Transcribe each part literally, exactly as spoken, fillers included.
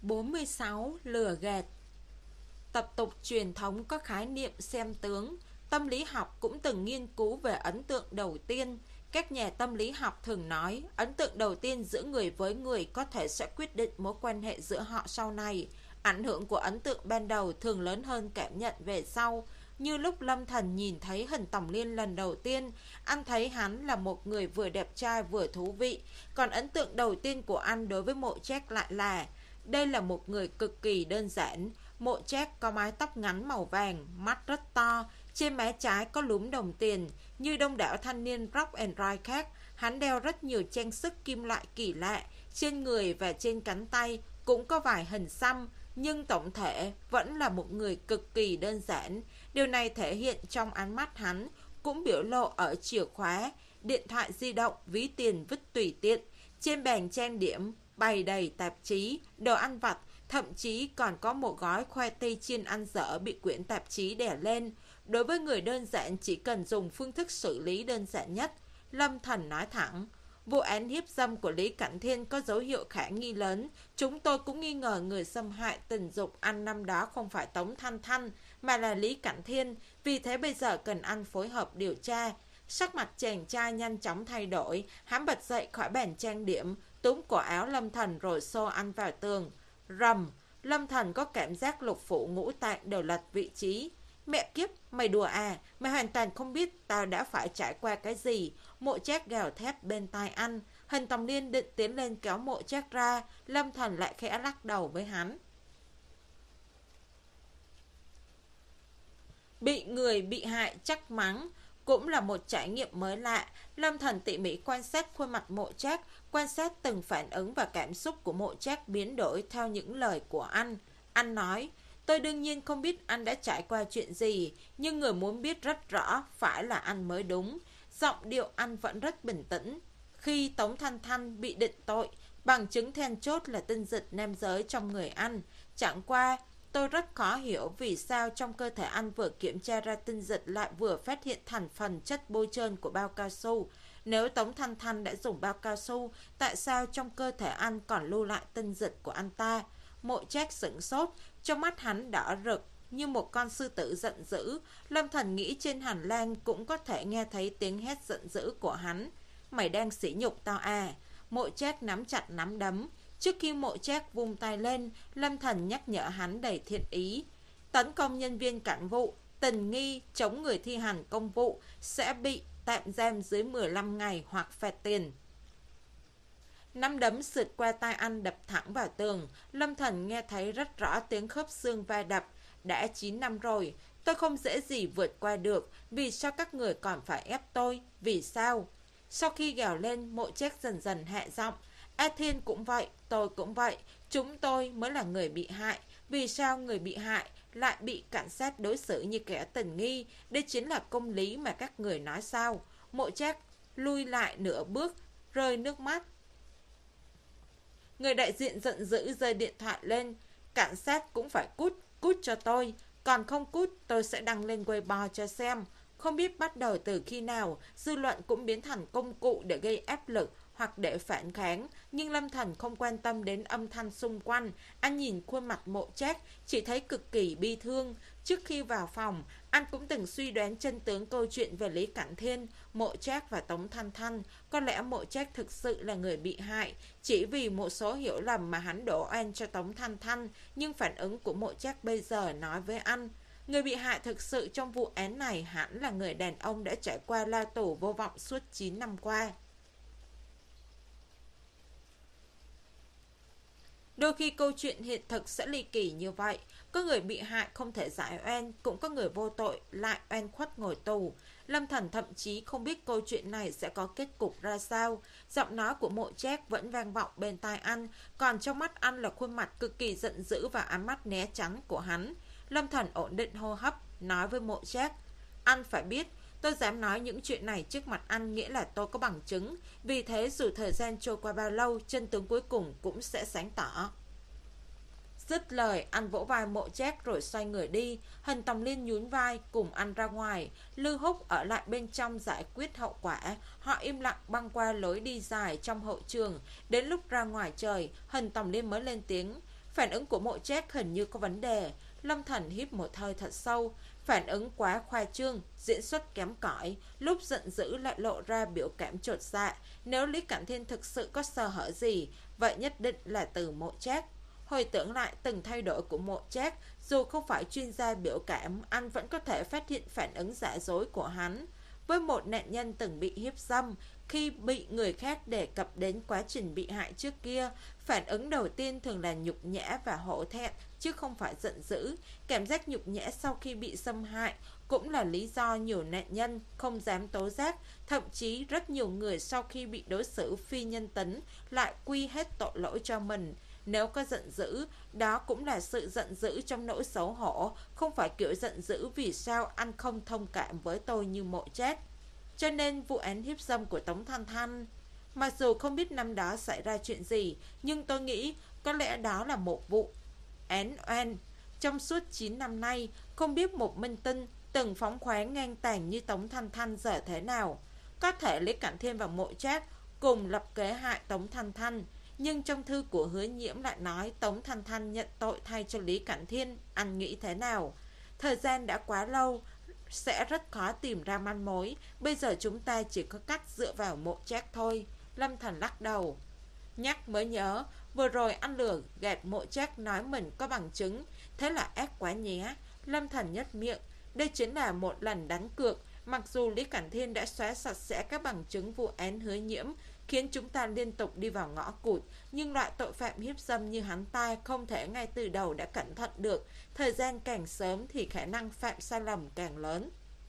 bốn mươi sáu. Lừa gạt. Tập tục truyền thống có khái niệm xem tướng. Tâm lý học cũng từng nghiên cứu về ấn tượng đầu tiên. Các nhà tâm lý học thường nói ấn tượng đầu tiên giữa người với người có thể sẽ quyết định mối quan hệ giữa họ sau này. Ảnh hưởng của ấn tượng ban đầu thường lớn hơn cảm nhận về sau. Như lúc Lâm Thần nhìn thấy Hình Tòng Liên lần đầu tiên, anh thấy hắn là một người vừa đẹp trai vừa thú vị. Còn ấn tượng đầu tiên của anh đối với Mộ Trác lại là đây là một người cực kỳ đơn giản. Mộ Trác có mái tóc ngắn màu vàng, mắt rất to, trên má trái có lúm đồng tiền. Như đông đảo thanh niên rock and roll khác, hắn đeo rất nhiều trang sức kim loại kỳ lạ. Trên người và trên cánh tay cũng có vài hình xăm, nhưng tổng thể vẫn là một người cực kỳ đơn giản. Điều này thể hiện trong ánh mắt hắn, cũng biểu lộ ở chìa khóa, điện thoại di động, ví tiền vứt tùy tiện. Trên bàn trang điểm bày đầy tạp chí, đồ ăn vặt, thậm chí còn có một gói khoai tây chiên ăn dở bị quyển tạp chí đè lên. Đối với người đơn giản chỉ cần dùng phương thức xử lý đơn giản nhất. Lâm Thần nói thẳng, vụ án hiếp dâm của Lý Cảnh Thiên có dấu hiệu khả nghi lớn. Chúng tôi cũng nghi ngờ người xâm hại tình dục anh năm đó không phải Tống Thanh Thanh, mà là Lý Cảnh Thiên. Vì thế bây giờ cần anh phối hợp điều tra. Sắc mặt chàng trai nhanh chóng thay đổi. Hắn bật dậy khỏi bàn trang điểm, túm cổ áo Lâm Thần rồi xô anh vào tường. Rầm. Lâm Thần có cảm giác lục phủ ngũ tạng đều lệch vị trí. Mẹ kiếp, mày đùa à? Mày hoàn toàn không biết tao đã phải trải qua cái gì. Mộ Trác gào thét bên tai anh. Hình Tòng Liên định tiến lên kéo Mộ Trác ra. Lâm Thần lại khẽ lắc đầu với hắn. Bị người bị hại trách mắng cũng là một trải nghiệm mới lạ. Lâm Thần tỉ mỉ quan sát khuôn mặt Mộ Trác, quan sát từng phản ứng và cảm xúc của Mộ Trác biến đổi theo những lời của anh. Anh nói, tôi đương nhiên không biết anh đã trải qua chuyện gì, nhưng người muốn biết rất rõ phải là anh mới đúng. Giọng điệu anh vẫn rất bình tĩnh. Khi Tống Thanh Thanh bị định tội, bằng chứng then chốt là tinh dịch nam giới trong người anh. Chẳng qua, tôi rất khó hiểu vì sao trong cơ thể anh vừa kiểm tra ra tinh dịch lại vừa phát hiện thành phần chất bôi trơn của bao cao su. Nếu Tống Thanh Thanh đã dùng bao cao su, tại sao trong cơ thể anh còn lưu lại tinh dịch của anh ta? Mộ Trác sửng sốt, trong mắt hắn đỏ rực như một con sư tử giận dữ. Lâm Thần nghĩ trên hành lang cũng có thể nghe thấy tiếng hét giận dữ của hắn. Mày đang sỉ nhục tao à? Mộ Trác nắm chặt nắm đấm. Trước khi Mộ Trác vung tay lên, Lâm Thần nhắc nhở hắn đầy thiện ý. Tấn công nhân viên cảnh vụ, tình nghi chống người thi hành công vụ sẽ bị tạm giam dưới mười lăm ngày hoặc phạt tiền. Nắm đấm sượt qua tai anh đập thẳng vào tường. Lâm Thần nghe thấy rất rõ tiếng khớp xương va đập. Đã chín năm rồi, tôi không dễ gì vượt qua được. Vì sao các người còn phải ép tôi? Vì sao? Sau khi gào lên, Mộ Trác dần dần hạ giọng. A Thiên cũng vậy, tôi cũng vậy. Chúng tôi mới là người bị hại. Vì sao người bị hại lại bị cảnh sát đối xử như kẻ tình nghi? Đây chính là công lý mà các người nói sao? Mộ Trác lui lại nửa bước, rơi nước mắt. Người đại diện giận dữ giơ điện thoại lên. Cảnh sát cũng phải cút, cút cho tôi. Còn không cút tôi sẽ đăng lên Weibo cho xem. Không biết bắt đầu từ khi nào, dư luận cũng biến thành công cụ để gây áp lực hoặc để phản kháng. Nhưng Lâm Thần không quan tâm đến âm thanh xung quanh. Anh nhìn khuôn mặt Mộ Trác, chỉ thấy cực kỳ bi thương. Trước khi vào phòng, anh cũng từng suy đoán chân tướng câu chuyện về Lý Cảnh Thiên, Mộ Trác và Tống Thanh Thanh. Có lẽ Mộ Trác thực sự là người bị hại, chỉ vì một số hiểu lầm mà hắn đổ oan cho Tống Thanh Thanh. Nhưng phản ứng của Mộ Trác bây giờ nói với anh, người bị hại thực sự trong vụ án này hẳn là người đàn ông đã trải qua lao tù vô vọng suốt chín năm qua. Đôi khi câu chuyện hiện thực sẽ ly kỳ như vậy. Có người bị hại không thể giải oan, cũng có người vô tội lại oan khuất ngồi tù. Lâm Thần thậm chí không biết câu chuyện này sẽ có kết cục ra sao. Giọng nói của Mộ Trác vẫn vang vọng bên tai anh, còn trong mắt anh là khuôn mặt cực kỳ giận dữ và ánh mắt né tránh của hắn. Lâm Thần ổn định hô hấp, nói với Mộ Trác, anh phải biết, tôi dám nói những chuyện này trước mặt anh nghĩa là tôi có bằng chứng. Vì thế dù thời gian trôi qua bao lâu, chân tướng cuối cùng cũng sẽ sáng tỏ. Dứt lời, anh vỗ vai Mộ Trác rồi xoay người đi. Hình Tòng Liên nhún vai cùng anh ra ngoài. Lưu Húc ở lại bên trong giải quyết hậu quả. Họ im lặng băng qua lối đi dài trong hậu trường. Đến lúc ra ngoài trời, Hình Tòng Liên mới lên tiếng. Phản ứng của Mộ Trác hình như có vấn đề. Lâm Thần hít một hơi thật sâu. Phản ứng quá khoa trương, diễn xuất kém cỏi, lúc giận dữ lại lộ ra biểu cảm chột dạ. Nếu Lý Cẩn Thiên thực sự có sơ hở gì, vậy nhất định là từ Mộ Trác. Hồi tưởng lại từng thay đổi của Mộ Trác, dù không phải chuyên gia biểu cảm, anh vẫn có thể phát hiện phản ứng giả dối của hắn. Với một nạn nhân từng bị hiếp dâm, khi bị người khác đề cập đến quá trình bị hại trước kia, phản ứng đầu tiên thường là nhục nhã và hổ thẹn, chứ không phải giận dữ. Cảm giác nhục nhã sau khi bị xâm hại cũng là lý do nhiều nạn nhân không dám tố giác. Thậm chí rất nhiều người sau khi bị đối xử phi nhân tính lại quy hết tội lỗi cho mình. Nếu có giận dữ, đó cũng là sự giận dữ trong nỗi xấu hổ, không phải kiểu giận dữ vì sao anh không thông cảm với tôi như Mộ Trác. Cho nên vụ án hiếp dâm của Tống Thanh Thanh, mặc dù không biết năm đó xảy ra chuyện gì, nhưng tôi nghĩ có lẽ đó là một vụ án oan. Trong suốt chín năm nay, không biết một minh tinh từng phóng khoáng ngang tàn như Tống Thanh Thanh giờ thế nào. Có thể Lý Cảnh Thiên và Mộ Trác cùng lập kế hại Tống Thanh Thanh, nhưng trong thư của Hứa Nhiễm lại nói Tống Thanh Thanh nhận tội thay cho Lý Cảnh Thiên. Anh nghĩ thế nào? Thời gian đã quá lâu, sẽ rất khó tìm ra manh mối. Bây giờ chúng ta chỉ có cách dựa vào Mộ Trác thôi. Lâm Thần lắc đầu. Nhắc mới nhớ, vừa rồi anh lừa gạt Mộ Trác nói mình có bằng chứng, thế là ác quá nhé. Lâm Thần nhếch miệng. Đây chính là một lần đánh cược. Mặc dù Lý Cảnh Thiên đã xóa sạch sẽ các bằng chứng vụ án Hứa Nhiễm, khiến chúng ta liên tục đi vào ngõ cụt, nhưng loại tội phạm hiếp dâm như hắn ta không thể ngay từ đầu đã cẩn thận được. Thời gian càng sớm thì khả năng phạm sai lầm càng lớn.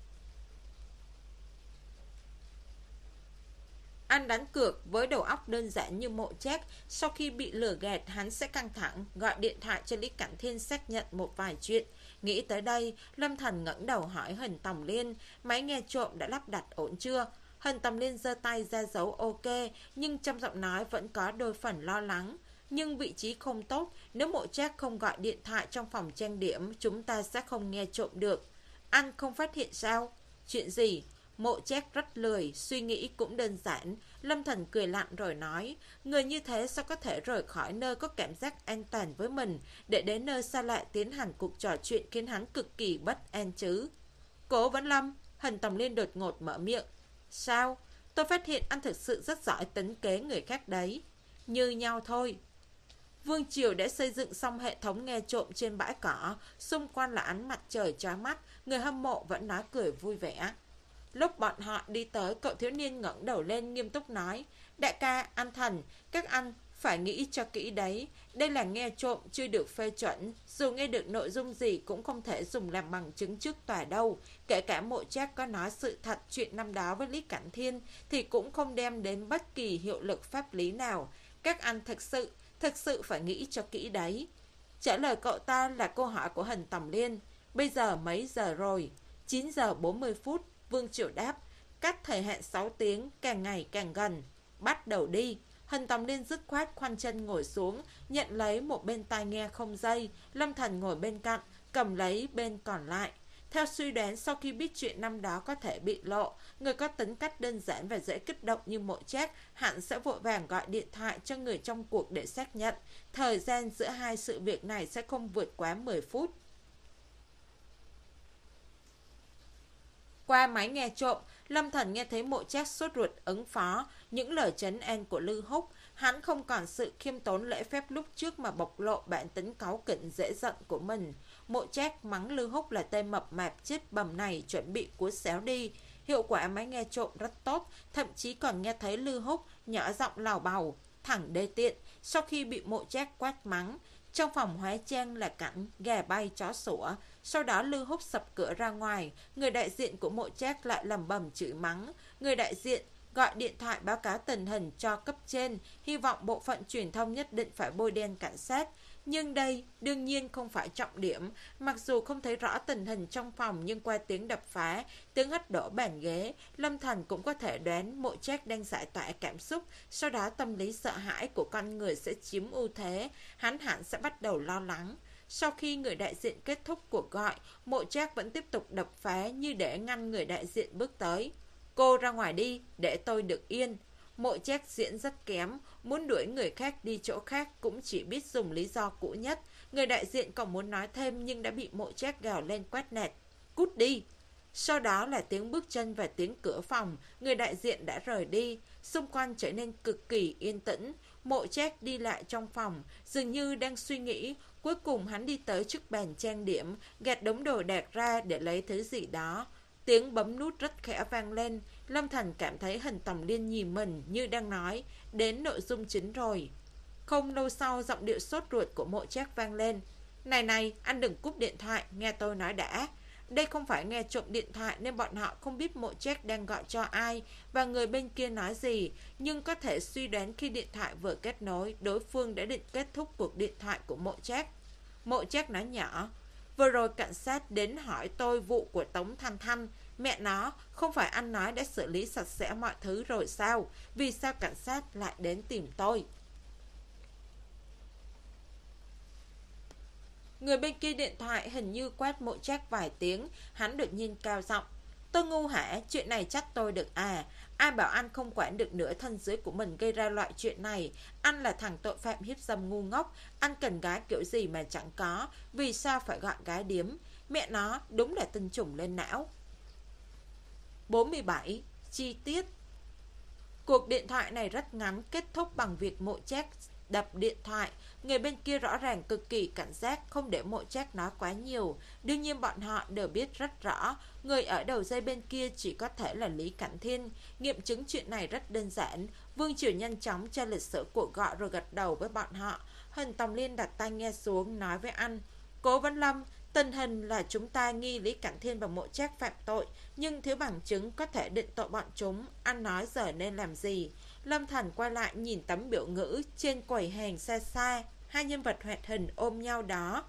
Anh đánh cược với đầu óc đơn giản như Mộ Trác. Sau khi bị lừa gạt, hắn sẽ căng thẳng, gọi điện thoại cho Lý Cảnh Thiên xác nhận một vài chuyện. Nghĩ tới đây, Lâm Thần ngẩng đầu hỏi Hình Tòng Liên, máy nghe trộm đã lắp đặt ổn chưa? Hình Tòng Liên giơ tay ra dấu ok, nhưng trong giọng nói vẫn có đôi phần lo lắng. Nhưng vị trí không tốt, nếu Mộ Trác không gọi điện thoại trong phòng trang điểm, chúng ta sẽ không nghe trộm được. Anh không phát hiện sao? Chuyện gì? Mộ Trác rất lười, suy nghĩ cũng đơn giản. Lâm Thần cười lạnh rồi nói, người như thế sao có thể rời khỏi nơi có cảm giác an toàn với mình, để đến nơi xa lạ tiến hành cuộc trò chuyện khiến hắn cực kỳ bất an chứ? Cố Vấn Lâm, Hình Tòng Liên đột ngột mở miệng. Sao? Tôi phát hiện anh thực sự rất giỏi tính kế người khác đấy. Như nhau thôi. Vương Triều đã xây dựng xong hệ thống nghe trộm trên bãi cỏ, xung quanh là ánh mặt trời chói mắt, người hâm mộ vẫn nói cười vui vẻ. Lúc bọn họ đi tới, cậu thiếu niên ngẩng đầu lên nghiêm túc nói, đại ca, anh Thần, các anh phải nghĩ cho kỹ đấy. Đây là nghe trộm chưa được phê chuẩn, dù nghe được nội dung gì cũng không thể dùng làm bằng chứng trước tòa đâu. Kể cả Mộ Trác có nói sự thật chuyện năm đó với Lý Cảnh Thiên thì cũng không đem đến bất kỳ hiệu lực pháp lý nào. Các anh thật sự, thật sự phải nghĩ cho kỹ đấy. Trả lời cậu ta là câu hỏi của Hình Tòng Liên. Bây giờ mấy giờ rồi? chín giờ bốn mươi phút. Vương Triều đáp, cách thời hạn sáu tiếng càng ngày càng gần. Bắt đầu đi. Hình Tòng Liên dứt khoát khoanh chân ngồi xuống, nhận lấy một bên tai nghe không dây. Lâm Thần ngồi bên cạnh, cầm lấy bên còn lại. Theo suy đoán, sau khi biết chuyện năm đó có thể bị lộ, người có tính cách đơn giản và dễ kích động như Mộ Trác hẳn sẽ vội vàng gọi điện thoại cho người trong cuộc để xác nhận. Thời gian giữa hai sự việc này sẽ không vượt quá mười phút. Qua máy nghe trộm, Lâm Thần nghe thấy Mộ Trác sốt ruột ứng phó những lời trấn an của Lư Húc. Hắn không còn sự khiêm tốn lễ phép lúc trước mà bộc lộ bản tính cáu kỉnh dễ giận của mình. Mộ Trác mắng Lư Húc là tên mập mạp chết bầm này, chuẩn bị cúi xéo đi. Hiệu quả máy nghe trộm rất tốt, thậm chí còn nghe thấy Lư Húc nhỏ giọng lào bào, thẳng đê tiện. Sau khi bị Mộ Trác quát mắng, trong phòng hóa trang là cảnh gà bay chó sủa. Sau đó Lư Húc sập cửa ra ngoài. Người đại diện của Mộ Trác lại lầm bầm chửi mắng. Người đại diện gọi điện thoại báo cáo tình hình cho cấp trên, hy vọng bộ phận truyền thông nhất định phải bôi đen cảnh sát. Nhưng đây đương nhiên không phải trọng điểm. Mặc dù không thấy rõ tình hình trong phòng, nhưng qua tiếng đập phá, tiếng hất đổ bàn ghế, Lâm Thần cũng có thể đoán Mộ Trác đang giải tỏa cảm xúc. Sau đó tâm lý sợ hãi của con người sẽ chiếm ưu thế, hắn hẳn sẽ bắt đầu lo lắng. Sau khi người đại diện kết thúc cuộc gọi, Mộ Trác vẫn tiếp tục đập phá như để ngăn người đại diện bước tới. Cô ra ngoài đi, để tôi được yên. Mộ Trác diễn rất kém, muốn đuổi người khác đi chỗ khác cũng chỉ biết dùng lý do cũ nhất. Người đại diện còn muốn nói thêm nhưng đã bị Mộ Trác gào lên quát nạt. Cút đi! Sau đó là tiếng bước chân và tiếng cửa phòng, người đại diện đã rời đi. Xung quanh trở nên cực kỳ yên tĩnh. Mộ Trác đi lại trong phòng, dường như đang suy nghĩ. Cuối cùng hắn đi tới trước bàn trang điểm, gạt đống đồ đạc ra để lấy thứ gì đó. Tiếng bấm nút rất khẽ vang lên. Lâm Thành cảm thấy Hình Tòng Liên nhìn mình như đang nói đến nội dung chính rồi. Không lâu sau, giọng điệu sốt ruột của Mộ Trác vang lên. Này này, anh đừng cúp điện thoại, nghe tôi nói đã. Đây không phải nghe trộm điện thoại nên bọn họ không biết Mộ Trác đang gọi cho ai và người bên kia nói gì, nhưng có thể suy đoán khi điện thoại vừa kết nối, đối phương đã định kết thúc cuộc điện thoại của Mộ Trác. Mộ Trác nói nhỏ, vừa rồi cảnh sát đến hỏi tôi vụ của Tống Thanh Thanh. Mẹ nó, không phải anh nói đã xử lý sạch sẽ mọi thứ rồi sao? Vì sao cảnh sát lại đến tìm tôi? Người bên kia điện thoại hình như quát Mộ Trác vài tiếng. Hắn đột nhiên cao giọng, tôi ngu hả? Chuyện này trách tôi được à? Ai bảo anh không quản được nửa thân dưới của mình gây ra loại chuyện này? Anh là thằng tội phạm hiếp dâm ngu ngốc. Anh cần gái kiểu gì mà chẳng có? Vì sao phải gọi gái điếm? Mẹ nó, đúng là tinh trùng lên não. bốn mươi bảy. Chi tiết. Cuộc điện thoại này rất ngắn, kết thúc bằng việc Mộ Trác đập điện thoại. Người bên kia rõ ràng cực kỳ cảnh giác, không để Mộ Trác nói quá nhiều. Đương nhiên bọn họ đều biết rất rõ, người ở đầu dây bên kia chỉ có thể là Lý Cảnh Thiên. Nghiệm chứng chuyện này rất đơn giản. Vương Triều nhanh chóng tra lịch sử cuộc gọi rồi gật đầu với bọn họ. Hình Tòng Liên đặt tai nghe xuống, nói với anh, Cố Vấn Lâm, tình hình là chúng ta nghi Lý Cảnh Thiên và Mộ Trác phạm tội, nhưng thiếu bằng chứng có thể định tội bọn chúng. Anh nói giờ nên làm gì? Lâm Thành quay lại nhìn tấm biểu ngữ trên quầy hàng xa xa, hai nhân vật hoạt hình ôm nhau đó,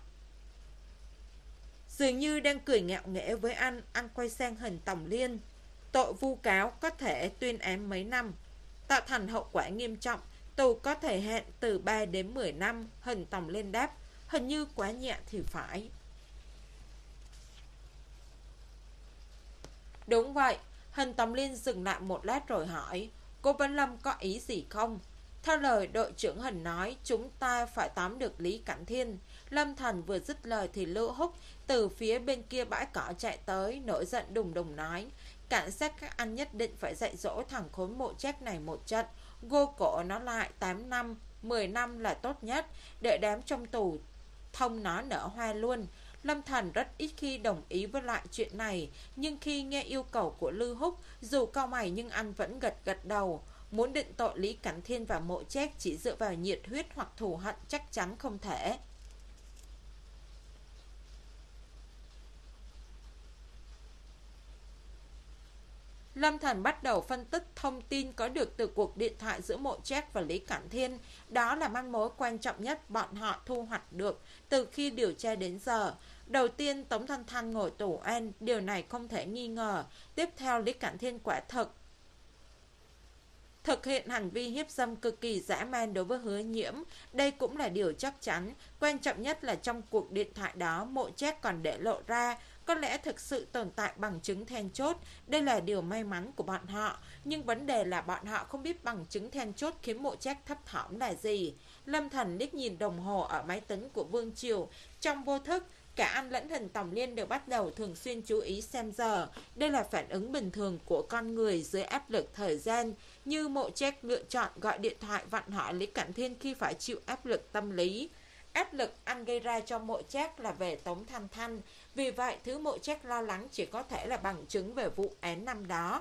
dường như đang cười ngạo nghễ với anh. Anh quay sang Hình Tòng Liên. Tội vu cáo có thể tuyên án mấy năm, tạo thành hậu quả nghiêm trọng, tù có thời hạn từ ba đến mười năm. Hình Tòng Liên đáp, hình như quá nhẹ thì phải. Đúng vậy. Hình Tòng Liên dừng lại một lát rồi hỏi, Cố Vấn Lâm có ý gì không? Theo lời đội trưởng Hình nói, chúng ta phải tóm được Lý Cảnh Thiên. Lâm Thành vừa dứt lời thì Lưu Húc từ phía bên kia bãi cỏ chạy tới, nổi giận đùng đùng nói, cảnh sát các anh nhất định phải dạy dỗ thằng khốn Mộ Trác này một trận, gô cổ nó lại tám năm, mười năm là tốt nhất, để đám trong tù thông nó nở hoa luôn. Lâm Thành rất ít khi đồng ý với lại chuyện này, nhưng khi nghe yêu cầu của Lưu Húc, dù cau mày nhưng anh vẫn gật gật đầu. Muốn định tội Lý Cảnh Thiên và Mộ Trác chỉ dựa vào nhiệt huyết hoặc thù hận chắc chắn không thể. Lâm Thành bắt đầu phân tích thông tin có được từ cuộc điện thoại giữa Mộ Trác và Lý Cảnh Thiên. Đó là manh mối quan trọng nhất bọn họ thu hoạch được từ khi điều tra đến giờ. Đầu tiên, Tống Thanh Thanh ngồi tù oan, điều này không thể nghi ngờ. Tiếp theo, Lý Cảnh Thiên quả thực thực hiện hành vi hiếp dâm cực kỳ dã man đối với Hứa Nhiễm. Đây cũng là điều chắc chắn. Quan trọng nhất là trong cuộc điện thoại đó, Mộ Trác còn để lộ ra có lẽ thực sự tồn tại bằng chứng then chốt. Đây là điều may mắn của bọn họ, nhưng vấn đề là bọn họ không biết bằng chứng then chốt khiến Mộ Trác thấp thỏm là gì. Lâm Thành liếc nhìn đồng hồ ở máy tính của Vương Triều. Trong vô thức, cả anh lẫn Hình Tòng Liên đều bắt đầu thường xuyên chú ý xem giờ. Đây là phản ứng bình thường của con người dưới áp lực thời gian. Như Mộ Trác lựa chọn gọi điện thoại vặn hỏi Lý Cảnh Thiên khi phải chịu áp lực tâm lý. Áp lực anh gây ra cho Mộ Trác là về Tống Thanh Thanh. Vì vậy, thứ Mộ Trác lo lắng chỉ có thể là bằng chứng về vụ án năm đó.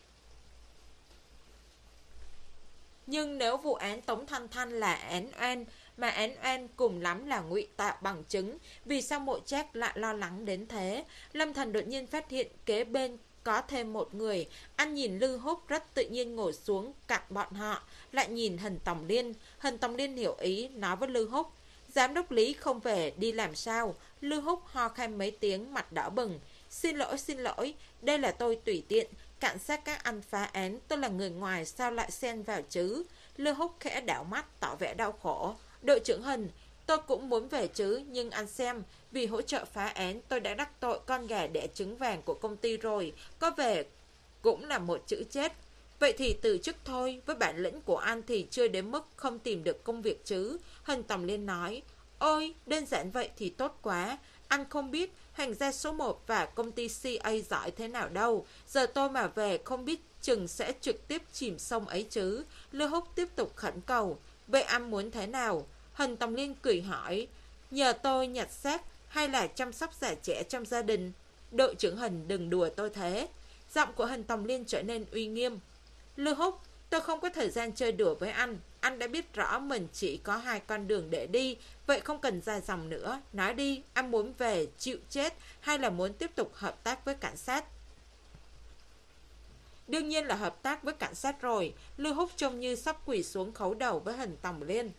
Nhưng nếu vụ án Tống Thanh Thanh là án oan, mà án oan cùng lắm là ngụy tạo bằng chứng, vì sao Mộ Trác lại lo lắng đến thế? Lâm Thành đột nhiên phát hiện kế bên có thêm một người. Anh nhìn Lưu Húc rất tự nhiên ngồi xuống cạnh bọn họ, lại nhìn Hình Tòng Liên. Hình Tòng Liên hiểu ý, nói với Lưu Húc, giám đốc Lý không về đi làm sao? Lưu Húc ho khan mấy tiếng, mặt đỏ bừng. Xin lỗi, xin lỗi, đây là tôi tùy tiện. Cảnh sát các anh phá án, tôi là người ngoài sao lại xen vào chứ? Lưu Húc khẽ đảo mắt tỏ vẻ đau khổ. Đội trưởng Hình, tôi cũng muốn về chứ, nhưng anh xem, vì hỗ trợ phá án tôi đã đắc tội con gà đẻ trứng vàng của công ty rồi, có về cũng là một chữ chết. Vậy thì từ chức thôi, với bản lĩnh của anh thì chưa đến mức không tìm được công việc chứ. Hình Tòng Liên nói, ôi, đơn giản vậy thì tốt quá. Anh không biết hành gia số một và công ty xê a giỏi thế nào đâu. Giờ tôi mà về không biết chừng sẽ trực tiếp chìm sông ấy chứ. Lưu Húc tiếp tục khẩn cầu, vậy anh muốn thế nào? Hình Tòng Liên cười hỏi, nhờ tôi nhặt xác hay là chăm sóc già trẻ trong gia đình? Đội trưởng Hình đừng đùa tôi thế. Giọng của Hình Tòng Liên trở nên uy nghiêm. Lưu Húc, tôi không có thời gian chơi đùa với anh. Anh đã biết rõ mình chỉ có hai con đường để đi, vậy không cần dài dòng nữa. Nói đi, anh muốn về chịu chết hay là muốn tiếp tục hợp tác với cảnh sát? Đương nhiên là hợp tác với cảnh sát rồi. Lưu Húc trông như sắp quỳ xuống khấu đầu với Hình Tòng Liên.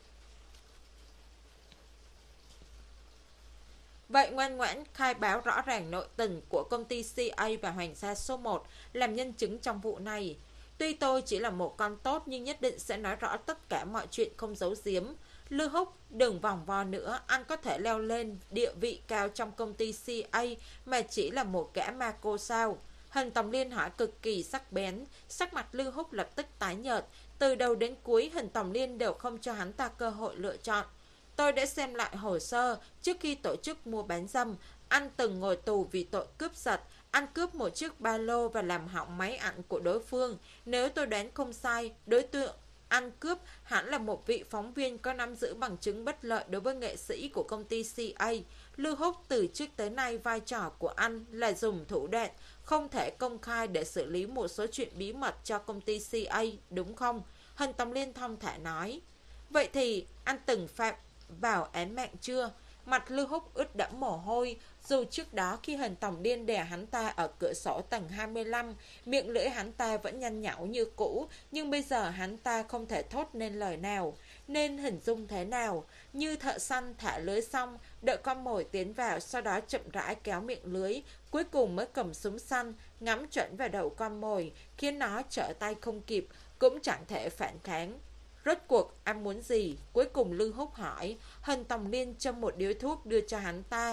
Vậy ngoan ngoãn khai báo rõ ràng nội tình của công ty xê a và Hoàng gia số một làm nhân chứng trong vụ này. Tuy tôi chỉ là một con tốt nhưng nhất định sẽ nói rõ tất cả mọi chuyện không giấu giếm. Lưu Húc, đừng vòng vo nữa, anh có thể leo lên địa vị cao trong công ty xê a mà chỉ là một gã ma cô sao? Hình Tòng Liên hỏi cực kỳ sắc bén, sắc mặt Lưu Húc lập tức tái nhợt. Từ đầu đến cuối Hình Tòng Liên đều không cho hắn ta cơ hội lựa chọn. Tôi đã xem lại hồ sơ, trước khi tổ chức mua bán dâm, anh từng ngồi tù vì tội cướp giật. Anh cướp một chiếc ba lô và làm hỏng máy ảnh của đối phương. Nếu tôi đoán không sai, đối tượng anh cướp hẳn là một vị phóng viên có nắm giữ bằng chứng bất lợi đối với nghệ sĩ của công ty xê a. Lưu Húc, từ trước tới nay vai trò của anh là dùng thủ đoạn không thể công khai để xử lý một số chuyện bí mật cho công ty xê a, đúng không? Hình Tòng Liên thong thả nói. Vậy thì anh từng phạm vào án mạng chưa? Mặt Lưu Húc ướt đẫm mồ hôi. Dù trước đó khi Hình Tòng Liên đè hắn ta ở cửa sổ tầng hai mươi lăm, miệng lưỡi hắn ta vẫn nhăn nhão như cũ, nhưng bây giờ hắn ta không thể thốt nên lời nào. Nên hình dung thế nào? Như thợ săn thả lưới xong, đợi con mồi tiến vào, sau đó chậm rãi kéo miệng lưới, cuối cùng mới cầm súng săn, ngắm chuẩn vào đầu con mồi, khiến nó trở tay không kịp, cũng chẳng thể phản kháng. Rốt cuộc anh muốn gì? Cuối cùng Lưu Húc hỏi. Hình Tòng Liên châm một điếu thuốc đưa cho hắn ta.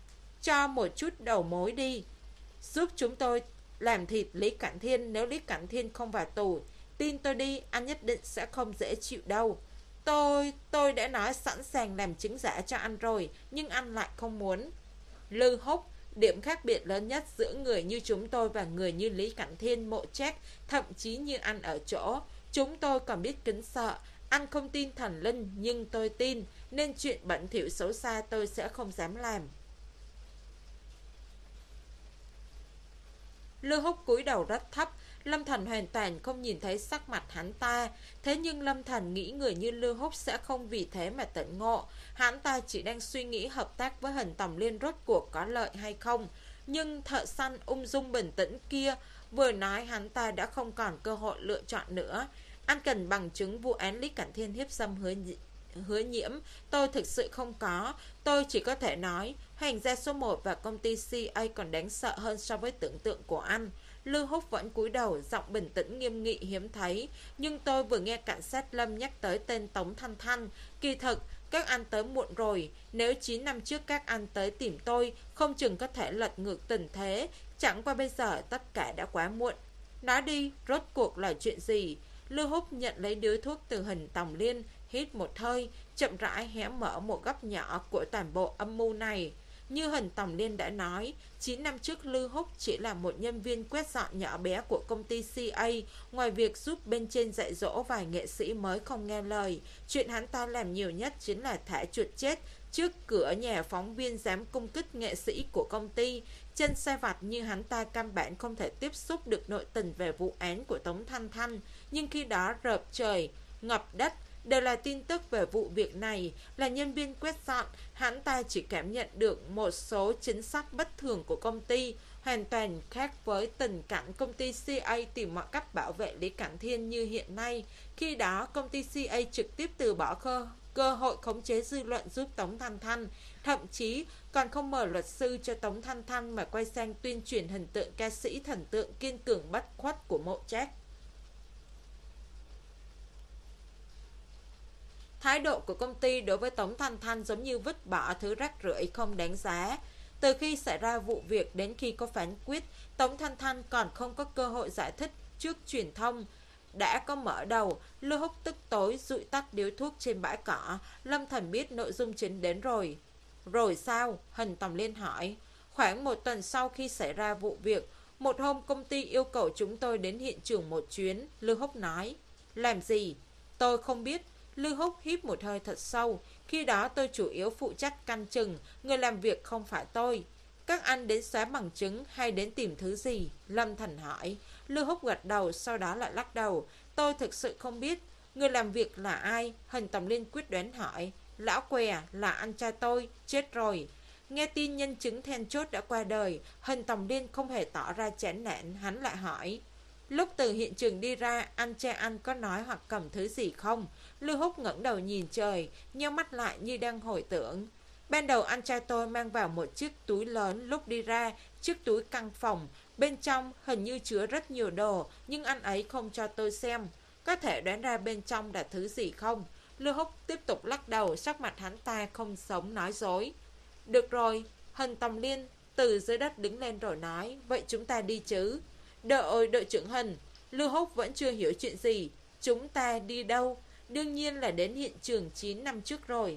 Cho một chút đầu mối đi. Giúp chúng tôi làm thịt Lý Cảnh Thiên. Nếu Lý Cảnh Thiên không vào tù, tin tôi đi, anh nhất định sẽ không dễ chịu đâu. Tôi, tôi đã nói sẵn sàng làm chứng giả cho anh rồi, nhưng anh lại không muốn. Lưu Húc, điểm khác biệt lớn nhất giữa người như chúng tôi và người như Lý Cảnh Thiên, Mộ Trác, thậm chí như anh ở chỗ chúng tôi còn biết kính sợ. Anh không tin thần linh, nhưng tôi tin, nên chuyện bẩn thỉu xấu xa tôi sẽ không dám làm. Lưu Húc cúi đầu rất thấp. Lâm Thành hoàn toàn không nhìn thấy sắc mặt hắn ta. Thế nhưng Lâm Thành nghĩ người như Lưu Húc sẽ không vì thế mà tỉnh ngộ. Hắn ta chỉ đang suy nghĩ hợp tác với Hình Tòng Liên rốt cuộc có lợi hay không. Nhưng thợ săn ung dung bình tĩnh kia vừa nói hắn ta đã không còn cơ hội lựa chọn nữa. Anh cần bằng chứng vụ án Lý Cảnh Thiên hiếp dâm hứa, hứa nhiễm. Tôi thực sự không có. Tôi chỉ có thể nói Hoàng gia số một và công ty xê a còn đáng sợ hơn so với tưởng tượng của anh. Lưu Húc vẫn cúi đầu, giọng bình tĩnh nghiêm nghị hiếm thấy. Nhưng tôi vừa nghe cảnh sát Lâm nhắc tới tên Tống Thanh Thanh. Kỳ thực các anh tới muộn rồi. Nếu chín năm trước các anh tới tìm tôi, không chừng có thể lật ngược tình thế. Chẳng qua bây giờ tất cả đã quá muộn. Nói đi, rốt cuộc là chuyện gì? Lưu Húc nhận lấy điếu thuốc từ Hình Tòng Liên, hít một hơi, chậm rãi hé mở một góc nhỏ của toàn bộ âm mưu này. Như Hình Tòng Liên đã nói, chín năm trước Lưu Húc chỉ là một nhân viên quét dọn nhỏ bé của công ty xê a. Ngoài việc giúp bên trên dạy dỗ vài nghệ sĩ mới không nghe lời, chuyện hắn ta làm nhiều nhất chính là thả chuột chết trước cửa nhà phóng viên dám cung kích nghệ sĩ của công ty. Chân sai vặt như hắn ta căn bản không thể tiếp xúc được nội tình về vụ án của Tống Thanh Thanh. Nhưng khi đó rợp trời, ngập đất đều là tin tức về vụ việc này. Là nhân viên quét dọn, hắn ta chỉ cảm nhận được một số chính sách bất thường của công ty, hoàn toàn khác với tình cảnh công ty xê a tìm mọi cách bảo vệ Lý Cảnh Thiên như hiện nay. Khi đó công ty xê a trực tiếp từ bỏ cơ, cơ hội khống chế dư luận giúp Tống Thanh Thanh, thậm chí còn không mời luật sư cho Tống Thanh Thanh mà quay sang tuyên truyền hình tượng ca sĩ thần tượng kiên cường bất khuất của Mộ Trác. Thái độ của công ty đối với Tống Thanh Thanh giống như vứt bỏ thứ rác rưởi không đáng giá. Từ khi xảy ra vụ việc đến khi có phán quyết, Tống Thanh Thanh còn không có cơ hội giải thích trước truyền thông. đã có mở đầu. Lưu Húc tức tối dụi tắt điếu thuốc trên bãi cỏ. Lâm Thần biết nội dung chính đến rồi. Rồi sao? Hình Tòng Liên hỏi. Khoảng một tuần sau khi xảy ra vụ việc, một hôm công ty yêu cầu chúng tôi đến hiện trường một chuyến. Lưu Húc nói. Làm gì? Tôi không biết. Lưu Húc hít một hơi thật sâu. Khi đó tôi chủ yếu phụ trách canh chừng, người làm việc không phải tôi. Các anh đến xóa bằng chứng hay đến tìm thứ gì? Lâm Thần hỏi. Lưu Húc gật đầu, sau đó lại lắc đầu. Tôi thực sự không biết. Người làm việc là ai? Hình Tòng Liên quyết đoán hỏi. Lão Què là anh trai tôi, chết rồi. Nghe tin nhân chứng then chốt đã qua đời, Hình Tòng Liên không hề tỏ ra chán nản. Hắn lại hỏi. Lúc từ hiện trường đi ra, anh trai anh có nói hoặc cầm thứ gì không? Lưu Húc ngẩng đầu nhìn trời, nheo mắt lại như đang hồi tưởng. Ban đầu anh trai tôi mang vào một chiếc túi lớn lúc đi ra, chiếc túi căn phòng. Bên trong hình như chứa rất nhiều đồ, nhưng anh ấy không cho tôi xem. Có thể đoán ra bên trong là thứ gì không? Lưu Húc tiếp tục lắc đầu, sắc mặt hắn ta không sống nói dối. Được rồi, Hình Tòng Liên từ dưới đất đứng lên rồi nói. Vậy chúng ta đi chứ? Đợi đội trưởng Hình. Lưu Húc vẫn chưa hiểu chuyện gì. Chúng ta đi đâu? Đương nhiên là đến hiện trường chín năm trước rồi.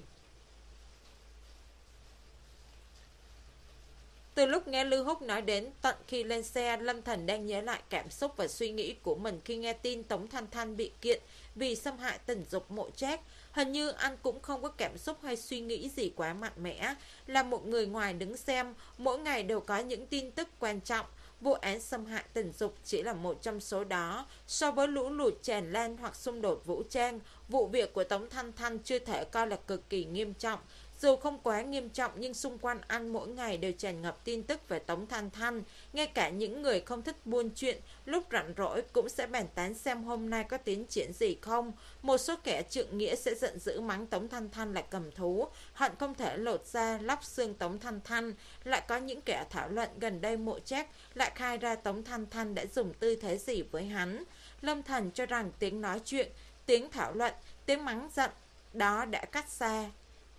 Từ lúc nghe Lưu Húc nói đến tận khi lên xe, Lâm Thần đang nhớ lại cảm xúc và suy nghĩ của mình khi nghe tin Tống Thanh Thanh bị kiện vì xâm hại tình dục Mộ Trác. Hình như anh cũng không có cảm xúc hay suy nghĩ gì quá mạnh mẽ. Là một người ngoài đứng xem, mỗi ngày đều có những tin tức quan trọng. Vụ án xâm hại tình dục chỉ là một trong số đó. So với lũ lụt tràn lan hoặc xung đột vũ trang, vụ việc của Tống Thanh Thanh chưa thể coi là cực kỳ nghiêm trọng. Dù không quá nghiêm trọng nhưng xung quanh anh mỗi ngày đều tràn ngập tin tức về Tống Thanh Thanh. Ngay cả những người không thích buôn chuyện, lúc rảnh rỗi cũng sẽ bàn tán xem hôm nay có tiến triển gì không. Một số kẻ trượng nghĩa sẽ giận dữ mắng Tống Thanh Thanh là cầm thú, hận không thể lột ra lóc xương Tống Thanh Thanh. Lại có những kẻ thảo luận gần đây Mộ Trác lại khai ra Tống Thanh Thanh đã dùng tư thế gì với hắn. Lâm Thần cho rằng tiếng nói chuyện, tiếng thảo luận, tiếng mắng giận đó đã cách xa.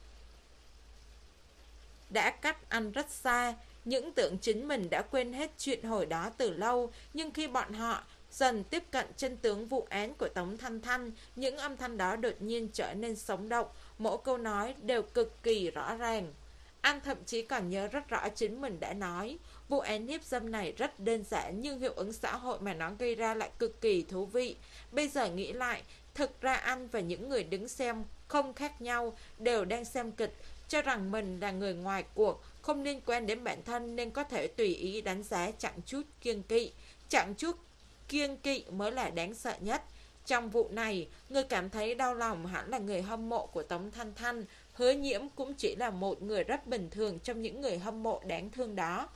Đã cách anh rất xa. Những tưởng chính mình đã quên hết chuyện hồi đó từ lâu. Nhưng khi bọn họ dần tiếp cận chân tướng vụ án của Tống Thanh Thanh, những âm thanh đó đột nhiên trở nên sống động. Mỗi câu nói đều cực kỳ rõ ràng. Anh thậm chí còn nhớ rất rõ chính mình đã nói. Vụ án hiếp dâm này rất đơn giản, nhưng hiệu ứng xã hội mà nó gây ra lại cực kỳ thú vị. Bây giờ nghĩ lại, thực ra anh và những người đứng xem không khác nhau, đều đang xem kịch, cho rằng mình là người ngoài cuộc, không liên quan đến bản thân nên có thể tùy ý đánh giá chẳng chút kiêng kỵ. Chẳng chút kiêng kỵ mới là đáng sợ nhất. Trong vụ này, người cảm thấy đau lòng hẳn là người hâm mộ của Tống Thanh Thanh. Hứa Nhiễm cũng chỉ là một người rất bình thường trong những người hâm mộ đáng thương đó.